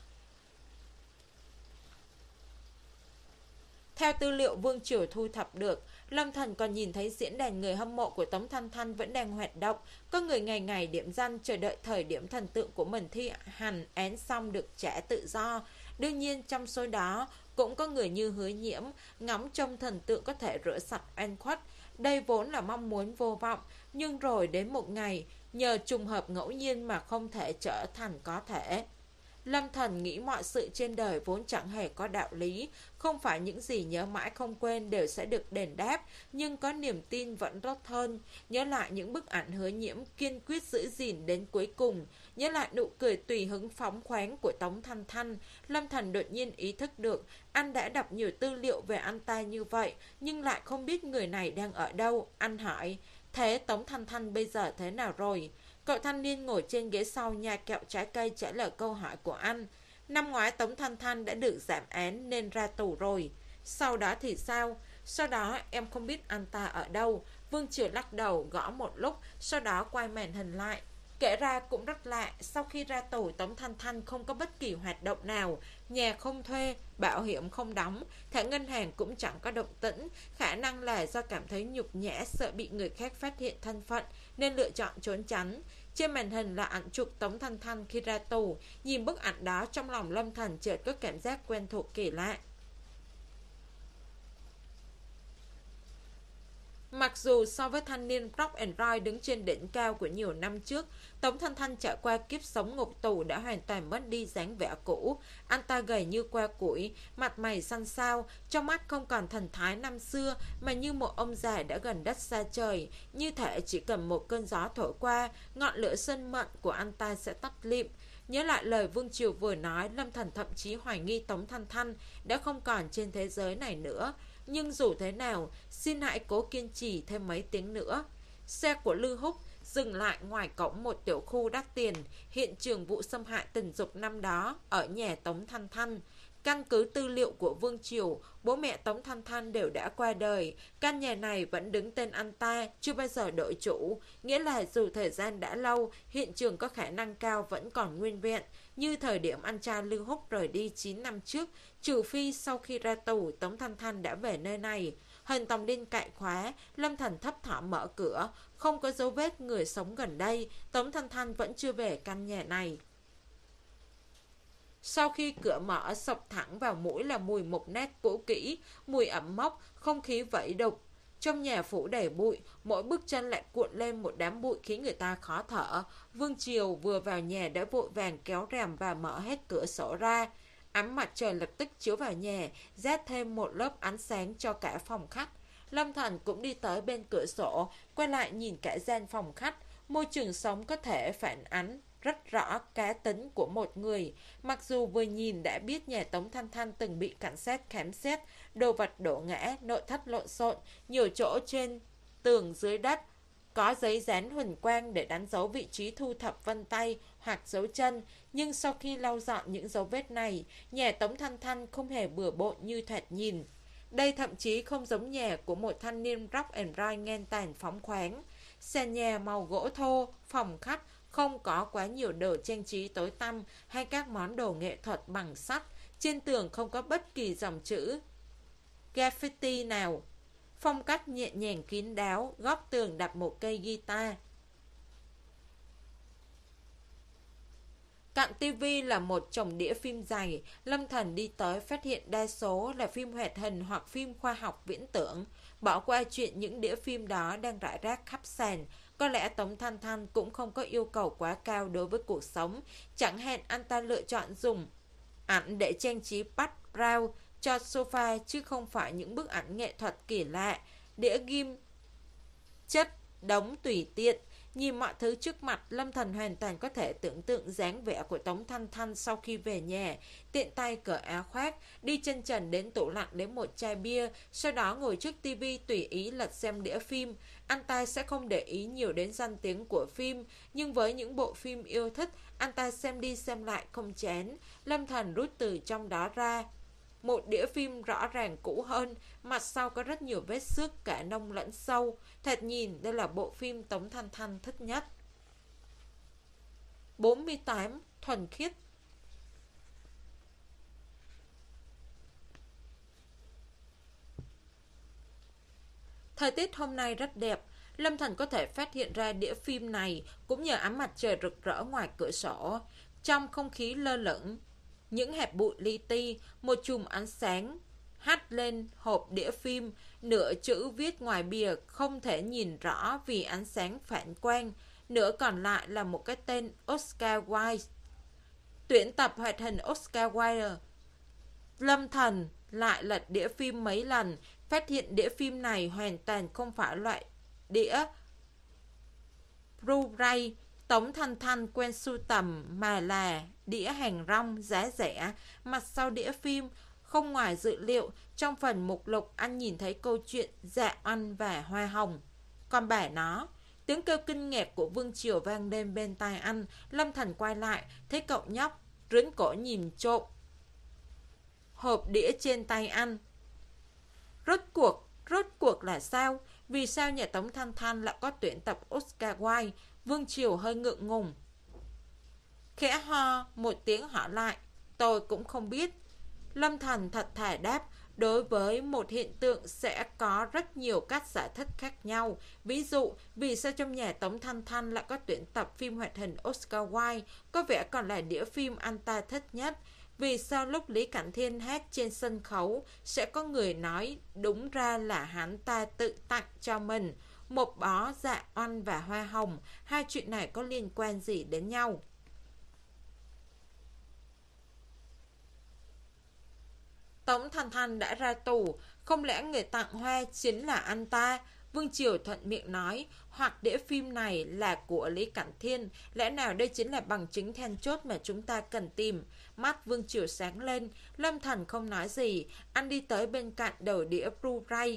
Theo tư liệu Vương Triều thu thập được, Lâm Thần còn nhìn thấy diễn đàn người hâm mộ của Tống Thanh Thanh vẫn đang hoạt động. Có người ngày ngày điểm danh chờ đợi thời điểm thần tượng của mình thi hành án xong được trả tự do. Đương nhiên trong số đó cũng có người như Hứa Nhiễm, ngóng trông thần tượng có thể rửa sạch oan khuất. Đây vốn là mong muốn vô vọng, nhưng rồi đến một ngày, nhờ trùng hợp ngẫu nhiên mà không thể trở thành có thể. Lâm Thần nghĩ mọi sự trên đời vốn chẳng hề có đạo lý, không phải những gì nhớ mãi không quên đều sẽ được đền đáp, nhưng có niềm tin vẫn tốt hơn. Nhớ lại những bức ảnh Hứa Nhiễm kiên quyết giữ gìn đến cuối cùng, nhớ lại nụ cười tùy hứng phóng khoáng của Tống Thanh Thanh, Lâm Thần đột nhiên ý thức được, anh đã đọc nhiều tư liệu về anh ta như vậy, nhưng lại không biết người này đang ở đâu. Anh hỏi, thế Tống Thanh Thanh bây giờ thế nào rồi? Cậu thanh niên ngồi trên ghế sau nhai kẹo trái cây trả lời câu hỏi của anh. Năm ngoái Tống Thanh Thanh đã được giảm án nên ra tù rồi. Sau đó thì sao? Sau đó em không biết anh ta ở đâu. Vương Triều lắc đầu gõ một lúc, sau đó quay màn hình lại. Kể ra cũng rất lạ, sau khi ra tù Tống Thanh Thanh không có bất kỳ hoạt động nào, nhà không thuê, bảo hiểm không đóng, thẻ ngân hàng cũng chẳng có động tĩnh, khả năng là do cảm thấy nhục nhã sợ bị người khác phát hiện thân phận nên lựa chọn trốn tránh. Trên màn hình là ảnh chụp Tống Thanh Thanh khi ra tù, nhìn bức ảnh đó trong lòng Lâm Thần chợt có cảm giác quen thuộc kỳ lạ. Mặc dù so với thanh niên rock and roll đứng trên đỉnh cao của nhiều năm trước, Tống Thanh Thanh trải qua kiếp sống ngục tù đã hoàn toàn mất đi dáng vẻ cũ. Anh ta gầy như que củi, mặt mày xanh xao, trong mắt không còn thần thái năm xưa mà như một ông già đã gần đất xa trời. Như thể chỉ cần một cơn gió thổi qua, ngọn lửa sinh mệnh của anh ta sẽ tắt lịm. Nhớ lại lời Vương Triều vừa nói, Lâm Thần thậm chí hoài nghi Tống Thanh Thanh đã không còn trên thế giới này nữa. Nhưng dù thế nào, xin hãy cố kiên trì thêm mấy tiếng nữa. Xe của Lưu Húc dừng lại ngoài cổng một tiểu khu đắt tiền, hiện trường vụ xâm hại tình dục năm đó ở nhà Tống Thanh Thanh. Căn cứ tư liệu của Vương Triều, bố mẹ Tống Thanh Thanh đều đã qua đời. Căn nhà này vẫn đứng tên anh ta, chưa bao giờ đổi chủ. Nghĩa là dù thời gian đã lâu, hiện trường có khả năng cao vẫn còn nguyên vẹn. Như thời điểm anh trai Lưu Húc rời đi chín năm trước, trừ phi sau khi ra tù, Tống Thanh Thanh đã về nơi này. Hình tòng đinh cậy khóa, Lâm Thần thấp thỏm mở cửa. Không có dấu vết người sống gần đây, Tống Thanh Thanh vẫn chưa về căn nhà này. Sau khi cửa mở, sộc thẳng vào mũi là mùi mục nát cũ kỹ, mùi ẩm mốc, không khí vẫy đục. Trong nhà phủ đầy bụi, mỗi bước chân lại cuộn lên một đám bụi khiến người ta khó thở. Vương Triều vừa vào nhà đã vội vàng kéo rèm và mở hết cửa sổ ra. Ánh mặt trời lập tức chiếu vào nhà, rát thêm một lớp ánh sáng cho cả phòng khách. Lâm Thần cũng đi tới bên cửa sổ, quay lại nhìn cả gian phòng khách. Môi trường sống có thể phản ánh rất rõ cá tính của một người. Mặc dù vừa nhìn đã biết nhà Tống Thanh Thanh từng bị cảnh sát khám xét, đồ vật đổ ngã, nội thất lộn xộn, nhiều chỗ trên tường dưới đất có giấy dán huỳnh quang để đánh dấu vị trí thu thập vân tay hoặc dấu chân. Nhưng sau khi lau dọn những dấu vết này, nhà Tống Thanh Thanh không hề bừa bộn như thoạt nhìn. Đây thậm chí không giống nhà của một thanh niên rock and roll ngang tàn phóng khoáng. Sàn nhà màu gỗ thô, phòng khách không có quá nhiều đồ trang trí tối tăm hay các món đồ nghệ thuật bằng sắt. Trên tường không có bất kỳ dòng chữ graffiti nào. Phong cách nhẹ nhàng kín đáo, góc tường đặt một cây guitar. Cạnh tivi là một chồng đĩa phim dày. Lâm Thần đi tới phát hiện đa số là phim hoạt hình hoặc phim khoa học viễn tưởng. Bỏ qua chuyện những đĩa phim đó đang rải rác khắp sàn. Có lẽ Tống Thanh Thanh cũng không có yêu cầu quá cao đối với cuộc sống. Chẳng hạn anh ta lựa chọn dùng ảnh để trang trí background cho sofa chứ không phải những bức ảnh nghệ thuật kỳ lạ. Đĩa ghim chất đống tùy tiện. Nhìn mọi thứ trước mặt, Lâm Thần hoàn toàn có thể tưởng tượng dáng vẻ của Tống Thanh Thanh sau khi về nhà. Tiện tay cởi áo khoác, đi chân trần đến tủ lạnh lấy một chai bia, sau đó ngồi trước tivi tùy ý lật xem đĩa phim. Anh ta sẽ không để ý nhiều đến danh tiếng của phim, nhưng với những bộ phim yêu thích, anh ta xem đi xem lại không chán. Lâm Thần rút từ trong đó ra một đĩa phim rõ ràng cũ hơn, mặt sau có rất nhiều vết xước cả nông lẫn sâu. Thật nhìn đây là bộ phim Tống Thanh Thanh thích nhất. bốn mươi tám. Thuần khiết. Thời tiết hôm nay rất đẹp. Lâm Thần có thể phát hiện ra đĩa phim này cũng nhờ ánh mặt trời rực rỡ ngoài cửa sổ. Trong không khí lơ lửng những hạt bụi li ti, một chùm ánh sáng hắt lên hộp đĩa phim. Nửa chữ viết ngoài bìa không thể nhìn rõ vì ánh sáng phản quang. Nửa còn lại là một cái tên Oscar Wilde. Tuyển tập hoạt hình Oscar Wilde. Lâm Thần lại lật đĩa phim mấy lần, phát hiện đĩa phim này hoàn toàn không phải loại đĩa Blu-ray Tống Thanh Thanh quen sưu tầm mà là đĩa hàng rong giá rẻ. Mặt sau đĩa phim, không ngoài dự liệu, trong phần mục lục anh nhìn thấy câu chuyện Dạ Oanh và Hoa Hồng. Còn bẻ nó, tiếng kêu kinh ngạc của Vương Triều vang lên bên tai anh. Lâm Thần quay lại, thấy cậu nhóc rướn cổ nhìn trộm hộp đĩa trên tay anh. Rốt cuộc, rốt cuộc là sao? Vì sao nhà Tống Thanh Thanh lại có tuyển tập Oscar Wilde? Vương Triều hơi ngượng ngùng, khẽ ho một tiếng hỏi lại. Tôi cũng không biết. Lâm Thần thật thà đáp. Đối với một hiện tượng sẽ có rất nhiều cách giải thích khác nhau. Ví dụ, vì sao trong nhà Tống Thanh Thanh lại có tuyển tập phim hoạt hình Oscar Wilde? Có vẻ còn là đĩa phim anh ta thích nhất. Vì sao lúc Lý Cảnh Thiên hát trên sân khấu sẽ có người nói đúng ra là hắn ta tự tặng cho mình một bó dạ oanh và hoa hồng? Hai chuyện này có liên quan gì đến nhau? Tống Thanh Thanh đã ra tù, không lẽ người tặng hoa chính là anh ta? Vương Triều thuận miệng nói, hoặc đĩa phim này là của Lý Cảnh Thiên, lẽ nào đây chính là bằng chứng then chốt mà chúng ta cần tìm? Mắt Vương Triều sáng lên, Lâm Thần không nói gì, anh đi tới bên cạnh đầu đĩa Blu-ray,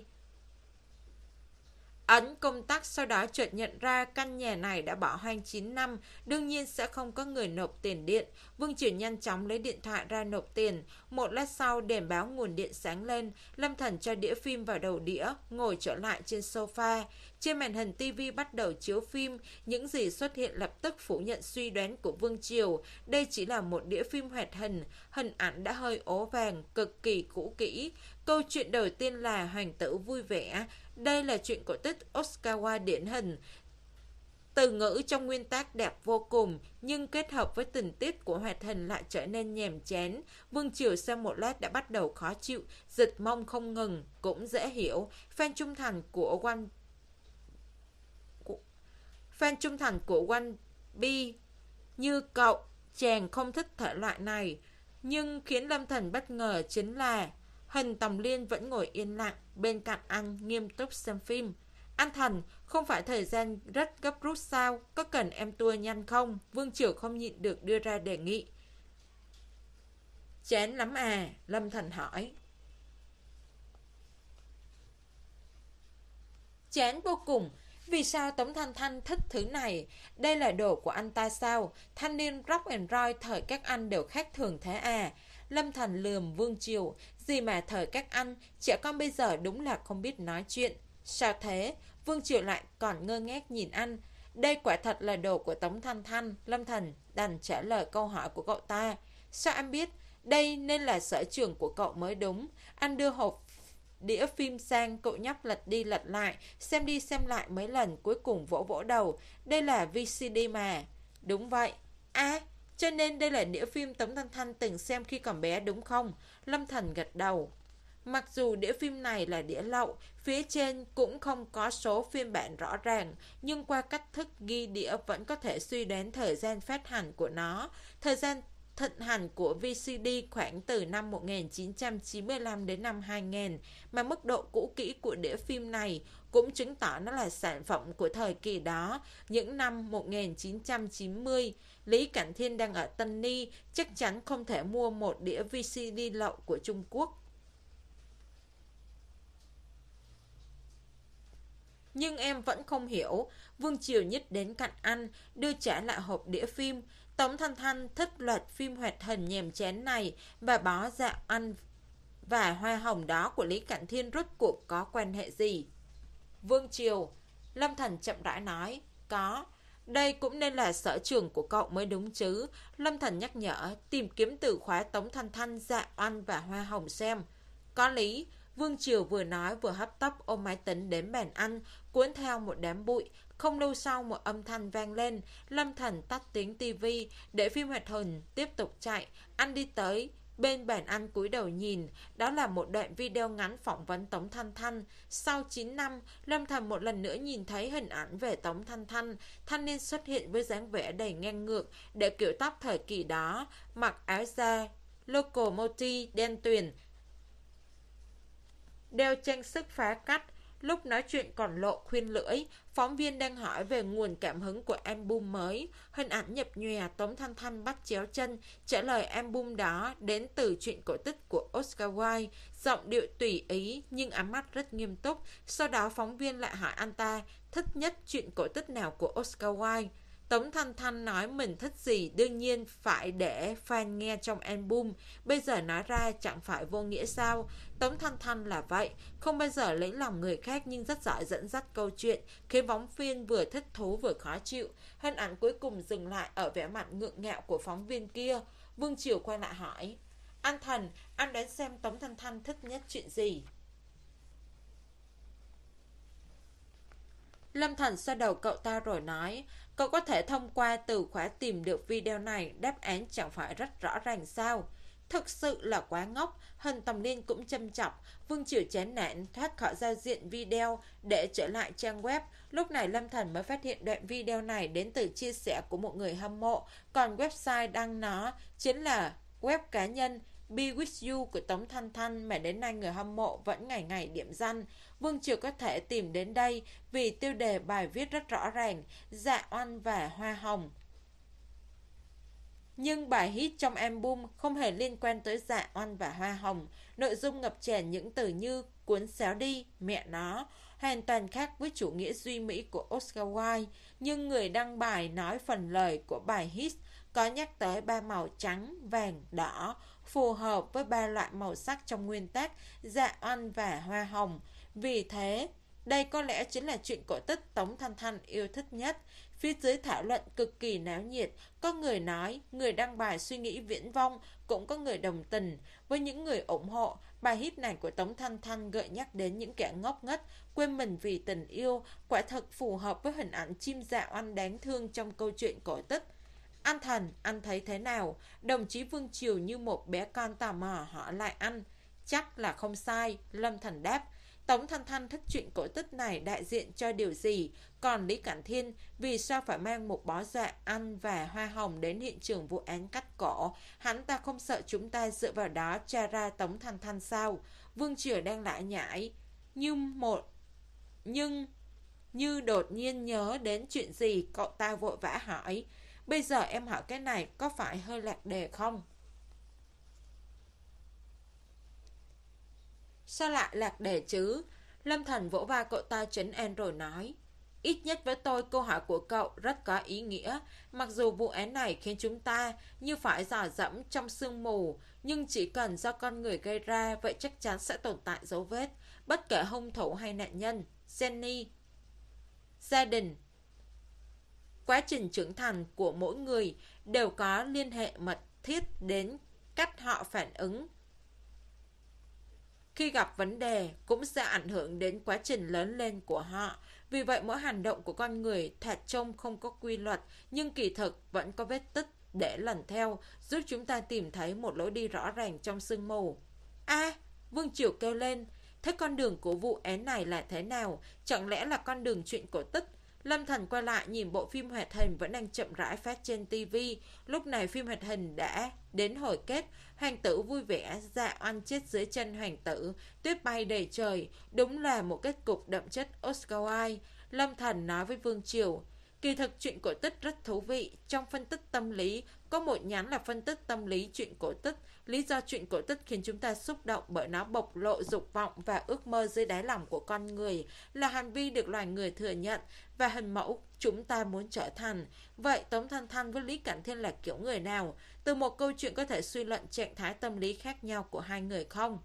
ấn công tắc, sau đó chợt nhận ra căn nhà này đã bỏ hoang chín năm, đương nhiên sẽ không có người nộp tiền điện. Vương Triều nhanh chóng lấy điện thoại ra nộp tiền. Một lát sau, đèn báo nguồn điện sáng lên, Lâm Thần cho đĩa phim vào đầu đĩa, ngồi trở lại trên sofa. Trên màn hình tivi bắt đầu chiếu phim, những gì xuất hiện lập tức phủ nhận suy đoán của Vương Triều. Đây chỉ là một đĩa phim hoạt hình, hình ảnh đã hơi ố vàng, cực kỳ cũ kỹ. Câu chuyện đầu tiên là Hoàng tử vui vẻ. Đây là chuyện cổ tích Oscar Wilde điển hình. Từ ngữ trong nguyên tác đẹp vô cùng, nhưng kết hợp với tình tiết của hoạt hình lại trở nên nhàm chán. Vương Triều xem một lát đã bắt đầu khó chịu, dịch mông không ngừng, cũng dễ hiểu. Fan trung thành của One Fan trung thành của One Piece như cậu, chàng không thích thể loại này. Nhưng khiến Lâm Thần bất ngờ chính là Hình Tòng Liên vẫn ngồi yên lặng bên cạnh anh, nghiêm túc xem phim. Anh Thần, không phải thời gian rất gấp rút sao? Có cần em tua nhanh không? Vương Triều không nhịn được đưa ra đề nghị. Chán lắm à? Lâm Thần hỏi. Chán vô cùng. Vì sao Tống Thanh Thanh thích thứ này? Đây là đồ của anh ta sao? Thanh niên rock and roll thời các anh đều khác thường thế à? Lâm Thần lườm Vương Triều. Gì mà thời các anh, trẻ con bây giờ đúng là không biết nói chuyện. Sao thế? Vương Triều lại còn ngơ ngác nhìn anh. Đây quả thật là đồ của Tống Thanh Thanh. Lâm Thần đành trả lời câu hỏi của cậu ta. Sao anh biết? Đây nên là sở trường của cậu mới đúng. Anh đưa hộp đĩa phim sang, cậu nhóc lật đi lật lại, xem đi xem lại mấy lần, cuối cùng vỗ vỗ đầu. Đây là vê xê đê mà. Đúng vậy. À, cho nên đây là đĩa phim Tống Thanh Thanh từng xem khi còn bé đúng không? Lâm Thần gật đầu. Mặc dù đĩa phim này là đĩa lậu, phía trên cũng không có số phiên bản rõ ràng, nhưng qua cách thức ghi đĩa vẫn có thể suy đoán thời gian phát hành của nó. Thời gian thịnh hành của vê xê đê khoảng từ năm một nghìn chín trăm chín mươi lăm đến năm hai nghìn, mà mức độ cũ kỹ của đĩa phim này cũng chứng tỏ nó là sản phẩm của thời kỳ đó. Những năm một nghìn chín trăm chín mươi, Lý Cảnh Thiên đang ở Tân Ni, chắc chắn không thể mua một đĩa vê xê đê lậu của Trung Quốc. Nhưng em vẫn không hiểu. Vương Triều nhích đến cạnh anh, đưa trả lại hộp đĩa phim. Tống Thanh Thanh thích loạt phim hoạt hình nhàm chán này, và bó dạ anh và hoa hồng đó của Lý Cảnh Thiên rốt cuộc có quan hệ gì? Vương Triều, Lâm Thần chậm rãi nói, có. Đây cũng nên là sở trường của cậu mới đúng chứ. Lâm Thần nhắc nhở, tìm kiếm từ khóa Tống Thanh Thanh, dạ oanh và hoa hồng xem. Có lý. Vương Triều vừa nói vừa hấp tấp ôm máy tính đến bàn ăn, cuốn theo một đám bụi. Không lâu sau một âm thanh vang lên. Lâm Thần tắt tiếng tivi để phim hoạt hình tiếp tục chạy. Anh đi tới bên bàn ăn cúi đầu nhìn. Đó là một đoạn video ngắn phỏng vấn Tống Thanh Thanh. Sau chín năm, Lâm Thần một lần nữa nhìn thấy hình ảnh về Tống Thanh Thanh. Thanh niên xuất hiện với dáng vẻ đầy ngang ngược, để kiểu tóc thời kỳ đó, mặc áo da locomotive đen tuyền, đeo trang sức phá cách. Lúc nói chuyện còn lộ khuyên lưỡi. Phóng viên đang hỏi về nguồn cảm hứng của album mới. Hình ảnh nhập nhòe, Tống Thanh Thanh bắt chéo chân trả lời album đó đến từ truyện cổ tích của Oscar Wilde. Giọng điệu tùy ý nhưng ánh mắt rất nghiêm túc. Sau đó phóng viên lại hỏi anh ta thích nhất truyện cổ tích nào của Oscar Wilde. Tống Thanh Thanh nói mình thích gì đương nhiên phải để fan nghe trong album. Bây giờ nói ra chẳng phải vô nghĩa sao? Tống Thanh Thanh là vậy, không bao giờ lấy lòng người khác nhưng rất giỏi dẫn dắt câu chuyện, khiến phóng viên vừa thích thú vừa khó chịu. Hình ảnh cuối cùng dừng lại ở vẻ mặt ngượng ngạo của phóng viên kia. Vương Triều quay lại hỏi, anh Thần, anh đoán xem Tống Thanh Thanh thích nhất chuyện gì? Lâm Thần xoa đầu cậu ta rồi nói, cậu có thể thông qua từ khóa tìm được video này, đáp án chẳng phải rất rõ ràng sao? Thực sự là quá ngốc. Hân Tầm Liên cũng châm chọc. Vương Triều chán nản thoát khỏi giao diện video để trở lại trang web. Lúc này Lâm Thần mới phát hiện đoạn video này đến từ chia sẻ của một người hâm mộ, còn website đăng nó chính là web cá nhân Be With You của Tống Thanh Thanh mà đến nay người hâm mộ vẫn ngày ngày điểm danh. Vương Triều có thể tìm đến đây vì tiêu đề bài viết rất rõ ràng: Dạ Oanh và Hoa Hồng. Nhưng bài hit trong album không hề liên quan tới Dạ Oanh và Hoa Hồng. Nội dung ngập tràn những từ như cuốn xéo đi, mẹ nó, hoàn toàn khác với chủ nghĩa duy mỹ của Oscar Wilde. Nhưng người đăng bài nói phần lời của bài hit có nhắc tới ba màu trắng, vàng, đỏ, phù hợp với ba loại màu sắc trong nguyên tắc Dạ Oanh và Hoa Hồng. Vì thế, đây có lẽ chính là chuyện cổ tích Tống Thanh Thanh yêu thích nhất. Phía dưới thảo luận cực kỳ náo nhiệt, có người nói người đăng bài suy nghĩ viễn vông, cũng có người đồng tình. Với những người ủng hộ, bài hit này của Tống Thanh Thanh gợi nhắc đến những kẻ ngốc nghếch, quên mình vì tình yêu, quả thật phù hợp với hình ảnh chim Dạ Oanh đáng thương trong câu chuyện cổ tích. Anh Thần, anh thấy thế nào? Đồng chí Vương Triều như một bé con tò mò hỏi lại anh. Chắc là không sai, Lâm Thần đáp. Tống Thanh Thanh thích chuyện cổ tích này đại diện cho điều gì? Còn Lý Cảnh Thiên vì sao phải mang một bó Dạ Oanh và Hoa Hồng đến hiện trường vụ án cắt cổ? Hắn ta không sợ chúng ta dựa vào đó tra ra Tống Thanh Thanh sao? Vương Triều đang lại nhải như một nhưng như đột nhiên nhớ đến chuyện gì, cậu ta vội vã hỏi. Bây giờ em hỏi cái này có phải hơi lạc đề không? Sao lại lạc đề chứ? Lâm Thần vỗ vai cậu ta trấn an rồi nói. Ít nhất với tôi câu hỏi của cậu rất có ý nghĩa. Mặc dù vụ án này khiến chúng ta như phải dò dẫm trong sương mù, nhưng chỉ cần do con người gây ra, vậy chắc chắn sẽ tồn tại dấu vết. Bất kể hung thủ hay nạn nhân, Jenny, gia đình, quá trình trưởng thành của mỗi người đều có liên hệ mật thiết đến cách họ phản ứng khi gặp vấn đề, cũng sẽ ảnh hưởng đến quá trình lớn lên của họ. Vì vậy mỗi hành động của con người thoạt trông không có quy luật, nhưng kỳ thực vẫn có vết tích để lần theo, giúp chúng ta tìm thấy một lối đi rõ ràng trong sương mù. A, à, Vương Triều kêu lên. Thế con đường của vụ án này là thế nào? Chẳng lẽ là con đường chuyện cổ tích? Lâm Thần quay lại nhìn bộ phim hoạt hình vẫn đang chậm rãi phát trên tivi. Lúc này phim hoạt hình đã đến hồi kết. Hoàng tử vui vẻ, Dạ Oanh chết dưới chân hoàng tử, tuyết bay đầy trời. Đúng là một kết cục đậm chất Oscar Wilde. Lâm Thần nói với Vương Triều. Kỳ thực chuyện cổ tích rất thú vị. Trong phân tích tâm lý, có một nhánh là phân tích tâm lý chuyện cổ tích. Lý do chuyện cổ tích khiến chúng ta xúc động bởi nó bộc lộ dục vọng và ước mơ dưới đáy lòng của con người, là hành vi được loài người thừa nhận và hình mẫu chúng ta muốn trở thành. Vậy Tống Thanh Thanh với Lý Cảnh Thiên là kiểu người nào? Từ một câu chuyện có thể suy luận trạng thái tâm lý khác nhau của hai người không?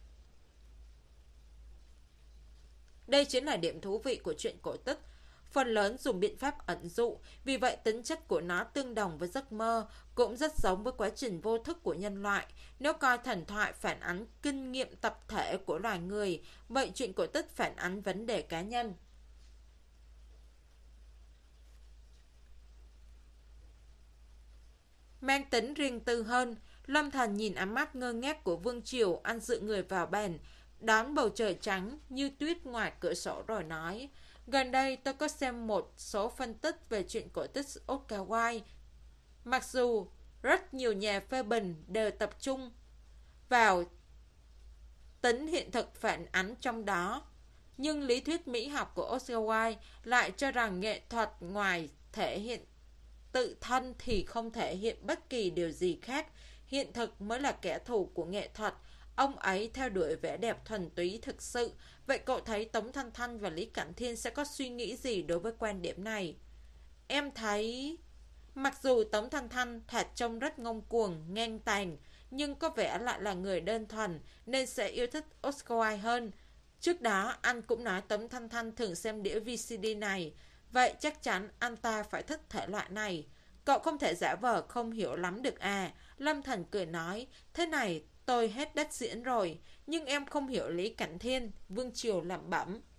Đây chính là điểm thú vị của chuyện cổ tích. Phần lớn dùng biện pháp ẩn dụ, vì vậy tính chất của nó tương đồng với giấc mơ, cũng rất giống với quá trình vô thức của nhân loại. Nếu coi thần thoại phản ánh kinh nghiệm tập thể của loài người, vậy chuyện cổ tích phản ánh vấn đề cá nhân. Mang tính riêng tư hơn, Lâm Thần nhìn ánh mắt ngơ ngác của Vương Triều, ăn dựa người vào bàn, đón bầu trời trắng như tuyết ngoài cửa sổ rồi nói. Gần đây tôi có xem một số phân tích về chuyện cổ tích Oscar Wilde. Mặc dù rất nhiều nhà phê bình đều tập trung vào tính hiện thực phản ánh trong đó, nhưng lý thuyết mỹ học của Oscar Wilde lại cho rằng nghệ thuật ngoài thể hiện tự thân thì không thể hiện bất kỳ điều gì khác. Hiện thực mới là kẻ thù của nghệ thuật. Ông ấy theo đuổi vẻ đẹp thuần túy thực sự. Vậy cậu thấy Tống Thanh Thanh và Lý Cảnh Thiên sẽ có suy nghĩ gì đối với quan điểm này? Em thấy... Mặc dù Tống Thanh Thanh thoạt trông rất ngông cuồng, ngang tàn, nhưng có vẻ lại là người đơn thuần, nên sẽ yêu thích Oscar Wilde hơn. Trước đó, anh cũng nói Tống Thanh Thanh thường xem đĩa vê xê đê này. Vậy chắc chắn anh ta phải thích thể loại này. Cậu không thể giả vờ không hiểu lắm được à? Lâm Thần cười nói. Thế này, tôi hết đất diễn rồi. Nhưng em không hiểu Lý Cảnh Thiên. Vương Triều lẩm bẩm.